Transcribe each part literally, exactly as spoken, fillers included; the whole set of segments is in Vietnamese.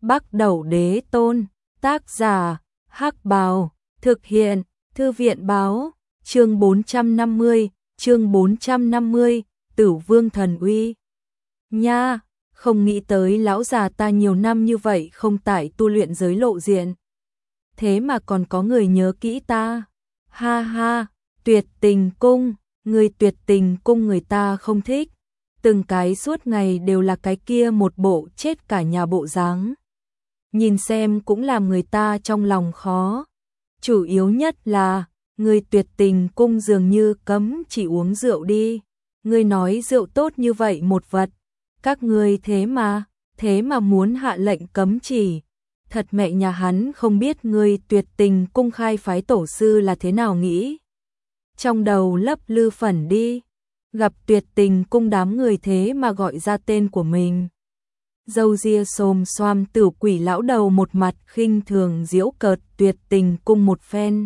Bắc Đẩu Đế Tôn, tác giả, Hắc Bào, thực hiện, Thư viện báo, chương bốn trăm năm mươi, chương bốn trăm năm mươi, Tử Vương Thần Uy. Nha, không nghĩ tới lão già ta nhiều năm như vậy không tại tu luyện giới lộ diện. Thế mà còn có người nhớ kỹ ta. Ha ha, Tuyệt Tình Cung, người Tuyệt Tình Cung người ta không thích. Từng cái suốt ngày đều là cái kia một bộ chết cả nhà bộ dáng. Nhìn xem cũng làm người ta trong lòng khó. Chủ yếu nhất là, người Tuyệt Tình Cung dường như cấm chỉ uống rượu đi. Ngươi nói rượu tốt như vậy một vật. Các ngươi thế mà, thế mà muốn hạ lệnh cấm chỉ. Thật mẹ nhà hắn không biết ngươi Tuyệt Tình Cung khai phái tổ sư là thế nào nghĩ. Trong đầu lấp lư phẩn đi. Gặp Tuyệt Tình Cung đám người thế mà gọi ra tên của mình. Dâu ria xồm xoàm tử quỷ lão đầu một mặt khinh thường giễu cợt Tuyệt Tình Cung một phen.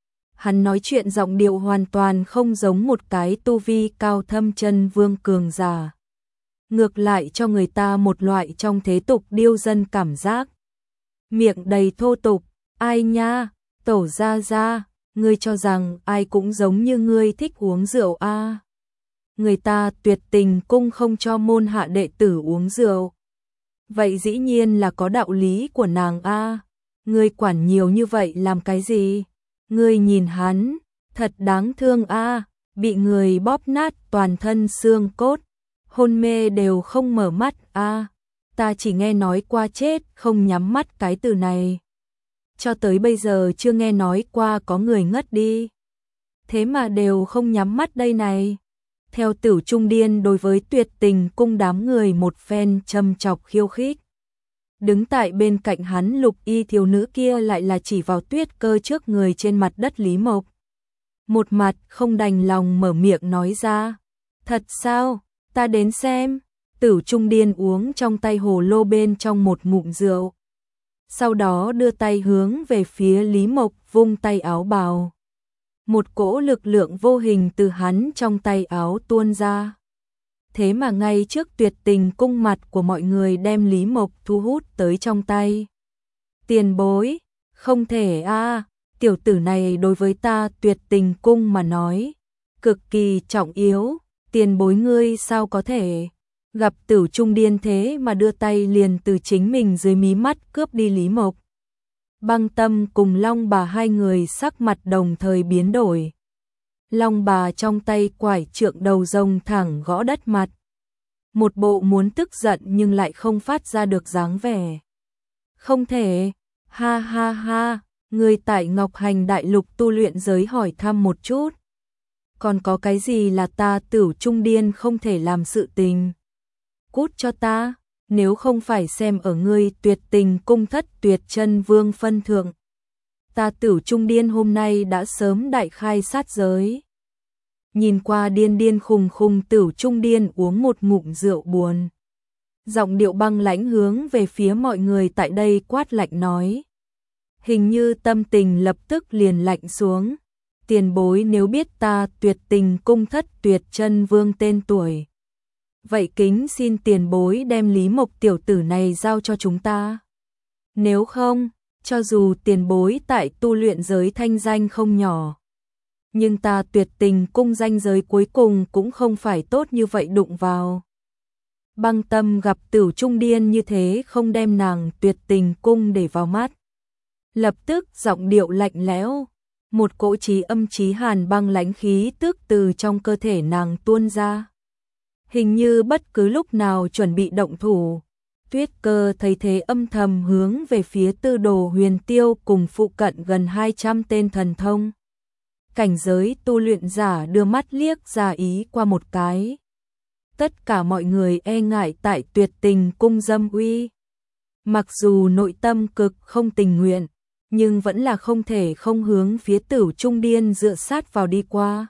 Hắn nói chuyện giọng điệu hoàn toàn không giống một cái tu vi cao thâm chân vương cường giả. Ngược lại cho người ta một loại trong thế tục điêu dân cảm giác. Miệng đầy thô tục, ai nha, tổ ra ra, ngươi cho rằng ai cũng giống như ngươi thích uống rượu a? À? Người ta Tuyệt Tình Cung không cho môn hạ đệ tử uống rượu. Vậy dĩ nhiên là có đạo lý của nàng a. À? Ngươi quản nhiều như vậy làm cái gì? Ngươi nhìn hắn, thật đáng thương a, à? Bị người bóp nát toàn thân xương cốt, hôn mê đều không mở mắt a. À? Ta chỉ nghe nói qua chết không nhắm mắt cái từ này. Cho tới bây giờ chưa nghe nói qua có người ngất đi. Thế mà đều không nhắm mắt đây này. Theo Tử Trung Điên đối với Tuyệt Tình Cung đám người một phen châm chọc khiêu khích. Đứng tại bên cạnh hắn lục y thiếu nữ kia lại là chỉ vào Tuyết Cơ trước người trên mặt đất Lý Mộc. Một mặt không đành lòng mở miệng nói ra. Thật sao, ta đến xem. Tử Trung Điên uống trong tay hồ lô bên trong một ngụm rượu. Sau đó đưa tay hướng về phía Lý Mộc vung tay áo bào. Một cỗ lực lượng vô hình từ hắn trong tay áo tuôn ra. Thế mà ngay trước Tuyệt Tình Cung mặt của mọi người đem Lý Mộc thu hút tới trong tay. Tiền bối, không thể a, à, tiểu tử này đối với ta Tuyệt Tình Cung mà nói, cực kỳ trọng yếu, tiền bối ngươi sao có thể. Gặp Tử Trung Điên thế mà đưa tay liền từ chính mình dưới mí mắt cướp đi Lý Mộc. Băng Tâm cùng Long Bà hai người sắc mặt đồng thời biến đổi. Long Bà trong tay quải trượng đầu rồng thẳng gõ đất mặt. Một bộ muốn tức giận nhưng lại không phát ra được dáng vẻ. Không thể, ha ha ha, người tại Ngọc Hành Đại Lục tu luyện giới hỏi thăm một chút. Còn có cái gì là ta Tử Trung Điên không thể làm sự tình? Cút cho ta, nếu không phải xem ở ngươi Tuyệt Tình Cung thất tuyệt chân vương phân thượng. Ta Tử Trung Điên hôm nay đã sớm đại khai sát giới. Nhìn qua điên điên khùng khùng Tử Trung Điên uống một ngụm rượu buồn. Giọng điệu băng lãnh hướng về phía mọi người tại đây quát lạnh nói. Hình như tâm tình lập tức liền lạnh xuống. Tiền bối nếu biết ta Tuyệt Tình Cung thất tuyệt chân vương tên tuổi. Vậy kính xin tiền bối đem Lý Mộc tiểu tử này giao cho chúng ta. Nếu không, cho dù tiền bối tại tu luyện giới thanh danh không nhỏ. Nhưng ta Tuyệt Tình Cung danh giới cuối cùng cũng không phải tốt như vậy đụng vào. Băng Tâm gặp Tử Trung Điên như thế không đem nàng Tuyệt Tình Cung để vào mắt. Lập tức giọng điệu lạnh lẽo. Một cỗ chí âm chí hàn băng lãnh khí tức từ trong cơ thể nàng tuôn ra. Hình như bất cứ lúc nào chuẩn bị động thủ. Tuyết Cơ thấy thế âm thầm hướng về phía Tư Đồ Huyền Tiêu cùng phụ cận gần hai trăm tên thần thông. Cảnh giới tu luyện giả đưa mắt liếc ra ý qua một cái. Tất cả mọi người e ngại tại Tuyệt Tình Cung dâm uy. Mặc dù nội tâm cực không tình nguyện, nhưng vẫn là không thể không hướng phía Tử Trung Điên dựa sát vào đi qua.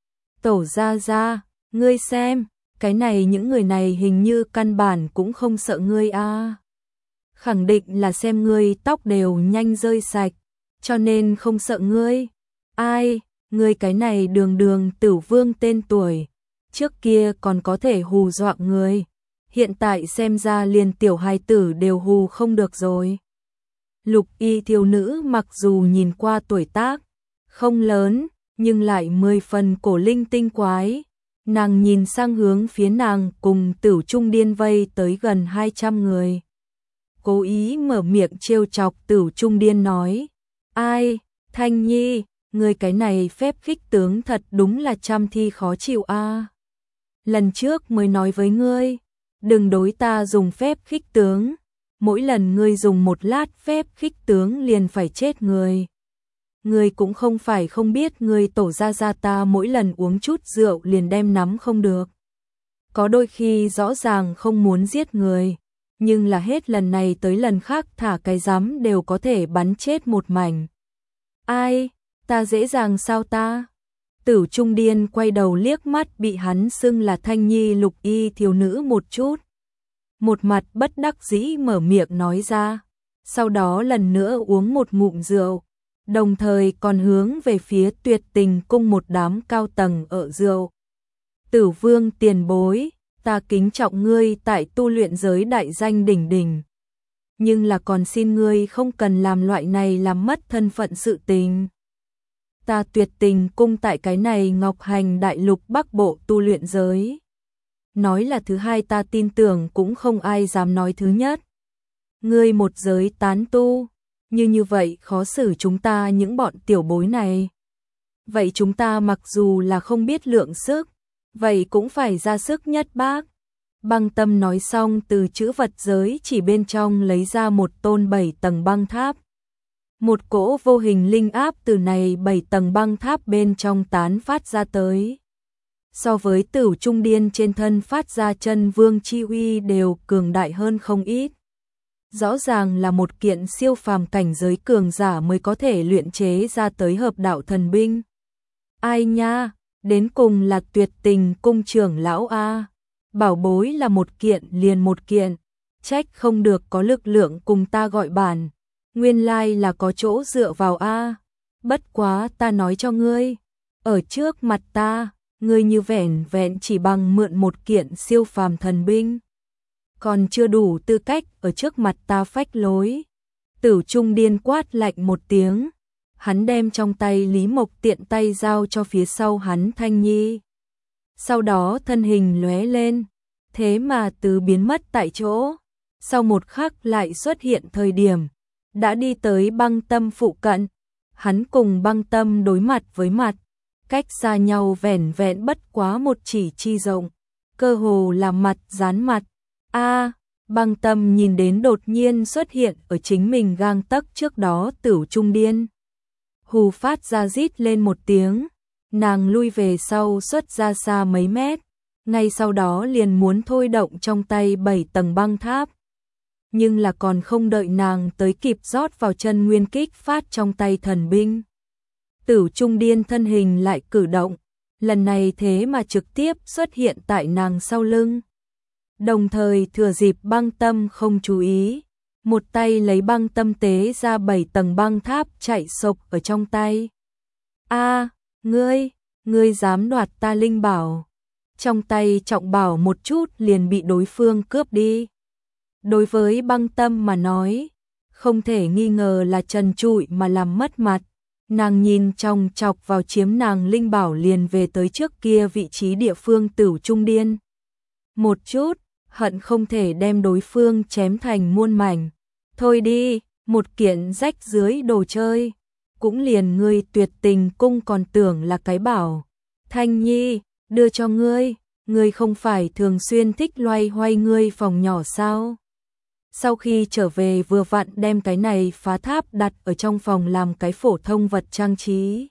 Tổ ra ra, ngươi xem. Cái này những người này hình như căn bản cũng không sợ ngươi a. À. Khẳng định là xem ngươi tóc đều nhanh rơi sạch, cho nên không sợ ngươi. Ai, ngươi cái này đường đường Tử Vương tên tuổi, trước kia còn có thể hù dọa người. hiện tại xem ra liền tiểu hài tử đều hù không được rồi. Lục y thiếu nữ mặc dù nhìn qua tuổi tác không lớn, nhưng lại mười phần cổ linh tinh quái. Nàng nhìn sang hướng phía nàng cùng Tử Trung Điên vây tới gần hai trăm người. Cố ý mở miệng trêu chọc Tử Trung Điên nói: "Ai, Thanh Nhi, ngươi cái này phép khích tướng thật đúng là trăm thi khó chịu a. À. Lần trước mới nói với ngươi, đừng đối ta dùng phép khích tướng, mỗi lần ngươi dùng một lát phép khích tướng liền phải chết người. Ngươi cũng không phải không biết ngươi tổ gia gia ta mỗi lần uống chút rượu liền đem nắm không được. Có đôi khi rõ ràng không muốn giết người, nhưng là hết lần này tới lần khác thả cái rắm đều có thể bắn chết một mảnh. Ai, ta dễ dàng sao ta?" Tử Trung Điên quay đầu liếc mắt bị hắn xưng là Thanh Nhi lục y thiếu nữ một chút. Một mặt bất đắc dĩ mở miệng nói ra, sau đó lần nữa uống một ngụm rượu, đồng thời còn hướng về phía Tuyệt Tình cung một đám cao tầng ở rượu. "Tử Vương tiền bối, ta kính trọng ngươi tại tu luyện giới đại danh đỉnh đỉnh. Nhưng là còn xin ngươi không cần làm loại này làm mất thân phận sự tình. Ta Tuyệt Tình cung tại cái này Ngọc Hành đại lục Bắc Bộ tu luyện giới. Nói là thứ hai ta tin tưởng cũng không ai dám nói thứ nhất. Ngươi một giới tán tu, như như vậy khó xử chúng ta những bọn tiểu bối này. Vậy chúng ta mặc dù là không biết lượng sức, vậy cũng phải ra sức nhất bác." Băng Tâm nói xong từ chữ vật giới chỉ bên trong lấy ra một tôn bảy tầng băng tháp. Một cỗ vô hình linh áp từ này bảy tầng băng tháp bên trong tán phát ra tới. So với Tử Trung Điên trên thân phát ra chân vương chi uy đều cường đại hơn không ít. Rõ ràng là một kiện siêu phàm cảnh giới cường giả mới có thể luyện chế ra tới hợp đạo thần binh. Ai nha, đến cùng là Tuyệt Tình cung trưởng lão a. Bảo bối là một kiện liền một kiện, trách không được có lực lượng cùng ta gọi bản, nguyên lai là có chỗ dựa vào a. Bất quá ta nói cho ngươi, ở trước mặt ta, ngươi như vẻn vẹn chỉ bằng mượn một kiện siêu phàm thần binh, còn chưa đủ tư cách ở trước mặt ta phách lối." Tử Trung Điên quát lạnh một tiếng, hắn đem trong tay Lý Mộc tiện tay giao cho phía sau hắn Thanh Nhi. Sau đó thân hình lóe lên, thế mà từ biến mất tại chỗ, sau một khắc lại xuất hiện thời điểm, đã đi tới Băng Tâm phụ cận. Hắn cùng Băng Tâm đối mặt với mặt, cách xa nhau vẻn vẹn bất quá một chỉ chi rộng, cơ hồ là mặt dán mặt. A, Băng Tâm nhìn đến đột nhiên xuất hiện ở chính mình gang tấc trước đó Tử Trung Điên. Hù phát ra rít lên một tiếng, nàng lui về sau xuất ra xa mấy mét, ngay sau đó liền muốn thôi động trong tay bảy tầng băng tháp. Nhưng là còn không đợi nàng tới kịp rót vào chân nguyên kích phát trong tay thần binh. Tử Trung Điên thân hình lại cử động, lần này thế mà trực tiếp xuất hiện tại nàng sau lưng. Đồng thời thừa dịp Băng Tâm không chú ý, một tay lấy Băng Tâm tế ra bảy tầng băng tháp chạy sộc ở trong tay. A, ngươi, ngươi dám đoạt ta linh bảo. Trong tay trọng bảo một chút liền bị đối phương cướp đi. Đối với Băng Tâm mà nói, không thể nghi ngờ là trần trụi mà làm mất mặt. Nàng nhìn trong chọc vào chiếm nàng linh bảo liền về tới trước kia vị trí địa phương Tử Trung Điên. Một chút, hận không thể đem đối phương chém thành muôn mảnh. Thôi đi, một kiện rách dưới đồ chơi, cũng liền ngươi Tuyệt Tình cung còn tưởng là cái bảo. Thanh Nhi, đưa cho ngươi, ngươi không phải thường xuyên thích loay hoay ngươi phòng nhỏ sao? Sau khi trở về vừa vặn đem cái này phá tháp đặt ở trong phòng làm cái phổ thông vật trang trí.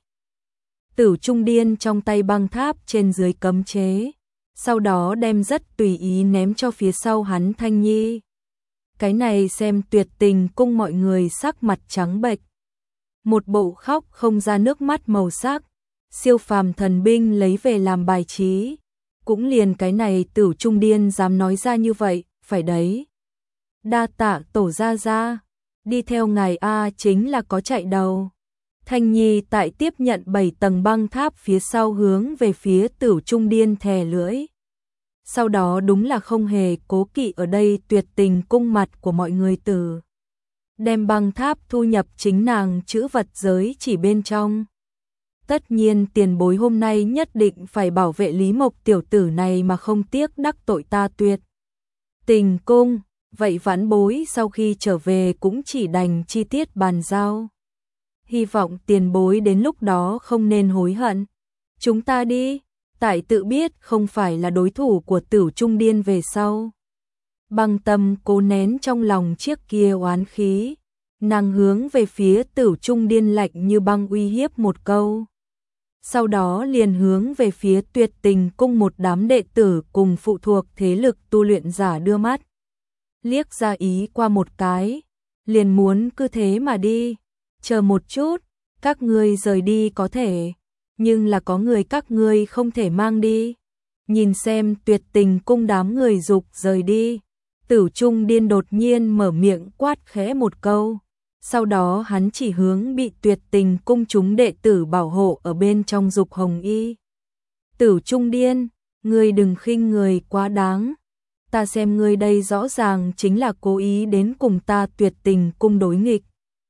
Tử Trung Điên trong tay băng tháp trên dưới cấm chế, sau đó đem rất tùy ý ném cho phía sau hắn Thanh Nhi. Cái này xem Tuyệt Tình cung mọi người sắc mặt trắng bệch. Một bộ khóc không ra nước mắt màu sắc, siêu phàm thần binh lấy về làm bài trí. Cũng liền cái này Tử Trung Điên dám nói ra như vậy, phải đấy. Đa tạ tổ gia gia, đi theo ngài A chính là có chạy đầu. Thanh Nhi tại tiếp nhận bảy tầng băng tháp phía sau hướng về phía Tử Trung Điên thè lưỡi. sau đó đúng là không hề cố kỵ ở đây tuyệt tình cung mặt của mọi người từ. Đem băng tháp thu nhập chính nàng chữ vật giới chỉ bên trong. Tất nhiên tiền bối hôm nay nhất định phải bảo vệ Lý Mộc tiểu tử này mà không tiếc đắc tội ta tuyệt. Tình cung, vậy vãn bối sau khi trở về cũng chỉ đành chi tiết bàn giao. Hy vọng tiền bối đến lúc đó không nên hối hận. Chúng ta đi, tại tự biết không phải là đối thủ của Tử Trung Điên về sau. Băng Tâm cố nén trong lòng chiếc kia oán khí, nàng hướng về phía Tử Trung Điên lạnh như băng uy hiếp một câu. Sau đó liền hướng về phía Tuyệt Tình cung một đám đệ tử cùng phụ thuộc thế lực tu luyện giả đưa mắt. Liếc ra ý qua một cái, liền muốn cứ thế mà đi. Chờ một chút, các ngươi rời đi có thể, nhưng là có người các ngươi không thể mang đi. Nhìn xem Tuyệt Tình cung đám người dục rời đi, Tử Trung Điên đột nhiên mở miệng quát khẽ một câu. Sau đó hắn chỉ hướng bị Tuyệt Tình cung chúng đệ tử bảo hộ ở bên trong Dục Hồng Y. Tử Trung Điên, ngươi đừng khinh người quá đáng. Ta xem ngươi đây rõ ràng chính là cố ý đến cùng ta Tuyệt Tình cung đối nghịch.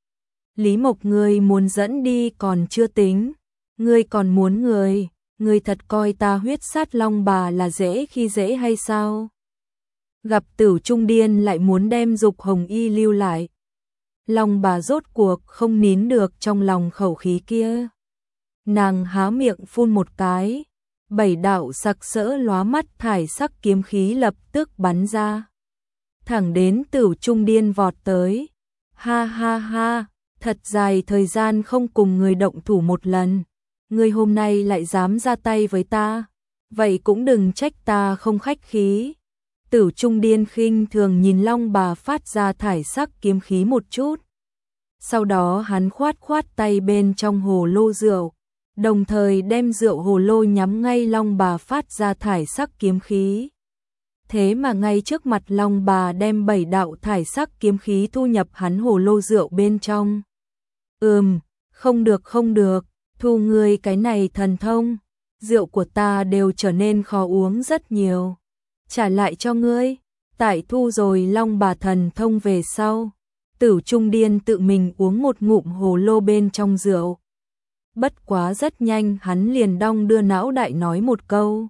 Lý Mộc ngươi muốn dẫn đi còn chưa tính, ngươi còn muốn người, ngươi thật coi ta huyết sát long bà là dễ khi dễ hay sao? Gặp Tử Trung Điên lại muốn đem Dục Hồng Y lưu lại. Long bà rốt cuộc không nín được trong lòng khẩu khí kia. Nàng há miệng phun một cái, bảy đạo sặc sỡ lóa mắt thải sắc kiếm khí lập tức bắn ra. Thẳng đến Tử Trung Điên vọt tới. Ha ha ha, thật dài thời gian không cùng người động thủ một lần. Ngươi hôm nay lại dám ra tay với ta. Vậy cũng đừng trách ta không khách khí. Tử Trung Điên khinh thường nhìn Long bà phát ra thải sắc kiếm khí một chút. Sau đó hắn khoát khoát tay bên trong hồ lô rượu, đồng thời đem rượu hồ lô nhắm ngay Long bà phát ra thải sắc kiếm khí. Thế mà ngay trước mặt Long bà đem bảy đạo thải sắc kiếm khí thu nhập hắn hồ lô rượu bên trong. Ừm, không được không được, thu ngươi cái này thần thông, rượu của ta đều trở nên khó uống rất nhiều. Trả lại cho ngươi, tại thu rồi Long bà thần thông về sau. Tử Trung Điên tự mình uống một ngụm hồ lô bên trong rượu. Bất quá rất nhanh hắn liền đong đưa não đại nói một câu.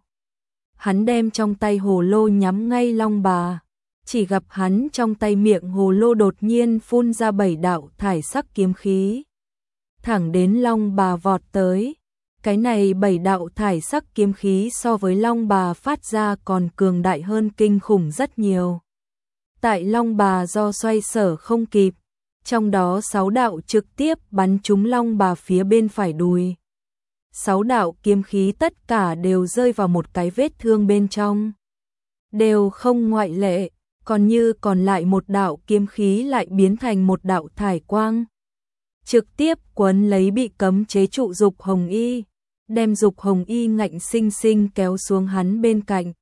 Hắn đem trong tay hồ lô nhắm ngay Long bà. Chỉ gặp hắn trong tay miệng hồ lô đột nhiên phun ra bảy đạo thải sắc kiếm khí. Thẳng đến Long bà vọt tới. Cái này bảy đạo thải sắc kiếm khí so với Long bà phát ra còn cường đại hơn kinh khủng rất nhiều. Tại Long bà do xoay sở không kịp, trong đó sáu đạo trực tiếp bắn trúng Long bà phía bên phải đùi. Sáu đạo kiếm khí tất cả đều rơi vào một cái vết thương bên trong. Đều không ngoại lệ, còn như còn lại một đạo kiếm khí lại biến thành một đạo thải quang. Trực tiếp quấn lấy bị cấm chế trụ Dục Hồng Y, đem Dục Hồng Y ngạnh sinh sinh kéo xuống hắn bên cạnh.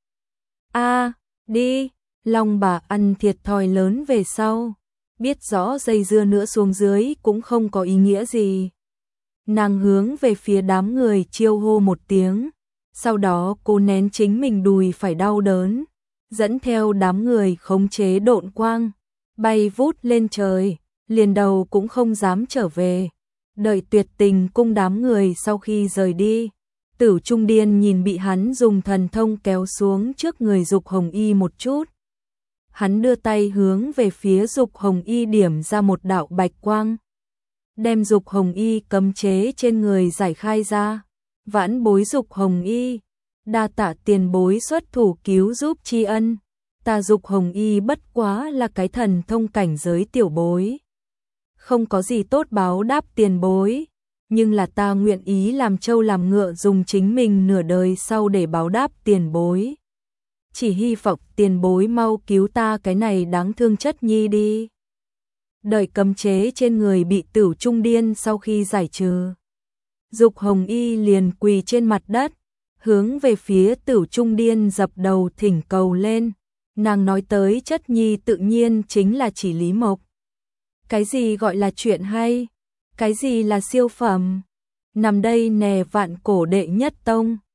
A, đi! Long bà ăn thiệt thòi lớn về sau, biết rõ dây dưa nữa xuống dưới cũng không có ý nghĩa gì. Nàng hướng về phía đám người chiêu hô một tiếng, sau đó cô nén chính mình đùi phải đau đớn, dẫn theo đám người khống chế độn quang, bay vút lên trời, liền đầu cũng không dám trở về. Đợi Tuyệt Tình cung đám người sau khi rời đi, Tử Trung Điên nhìn bị hắn dùng thần thông kéo xuống trước người Dục Hồng Y một chút. Hắn đưa tay hướng về phía Dục Hồng Y điểm ra một đạo bạch quang. Đem Dục Hồng Y cấm chế trên người giải khai ra. Vãn bối Dục Hồng Y, đa tạ tiền bối xuất thủ cứu giúp tri ân. Ta Dục Hồng Y bất quá là cái thần thông cảnh giới tiểu bối. Không có gì tốt báo đáp tiền bối. Nhưng là ta nguyện ý làm trâu làm ngựa dùng chính mình nửa đời sau để báo đáp tiền bối. Chỉ hy vọng tiền bối mau cứu ta cái này đáng thương chất nhi đi. Đợi cấm chế trên người bị Tử Trung Điên sau khi giải trừ, Dục Hồng Y liền quỳ trên mặt đất, hướng về phía Tử Trung Điên dập đầu thỉnh cầu lên. Nàng nói tới chất nhi tự nhiên chính là chỉ Lý Mộc. Cái gì gọi là chuyện hay? Cái gì là siêu phẩm? Nằm đây nè vạn cổ đệ nhất tông.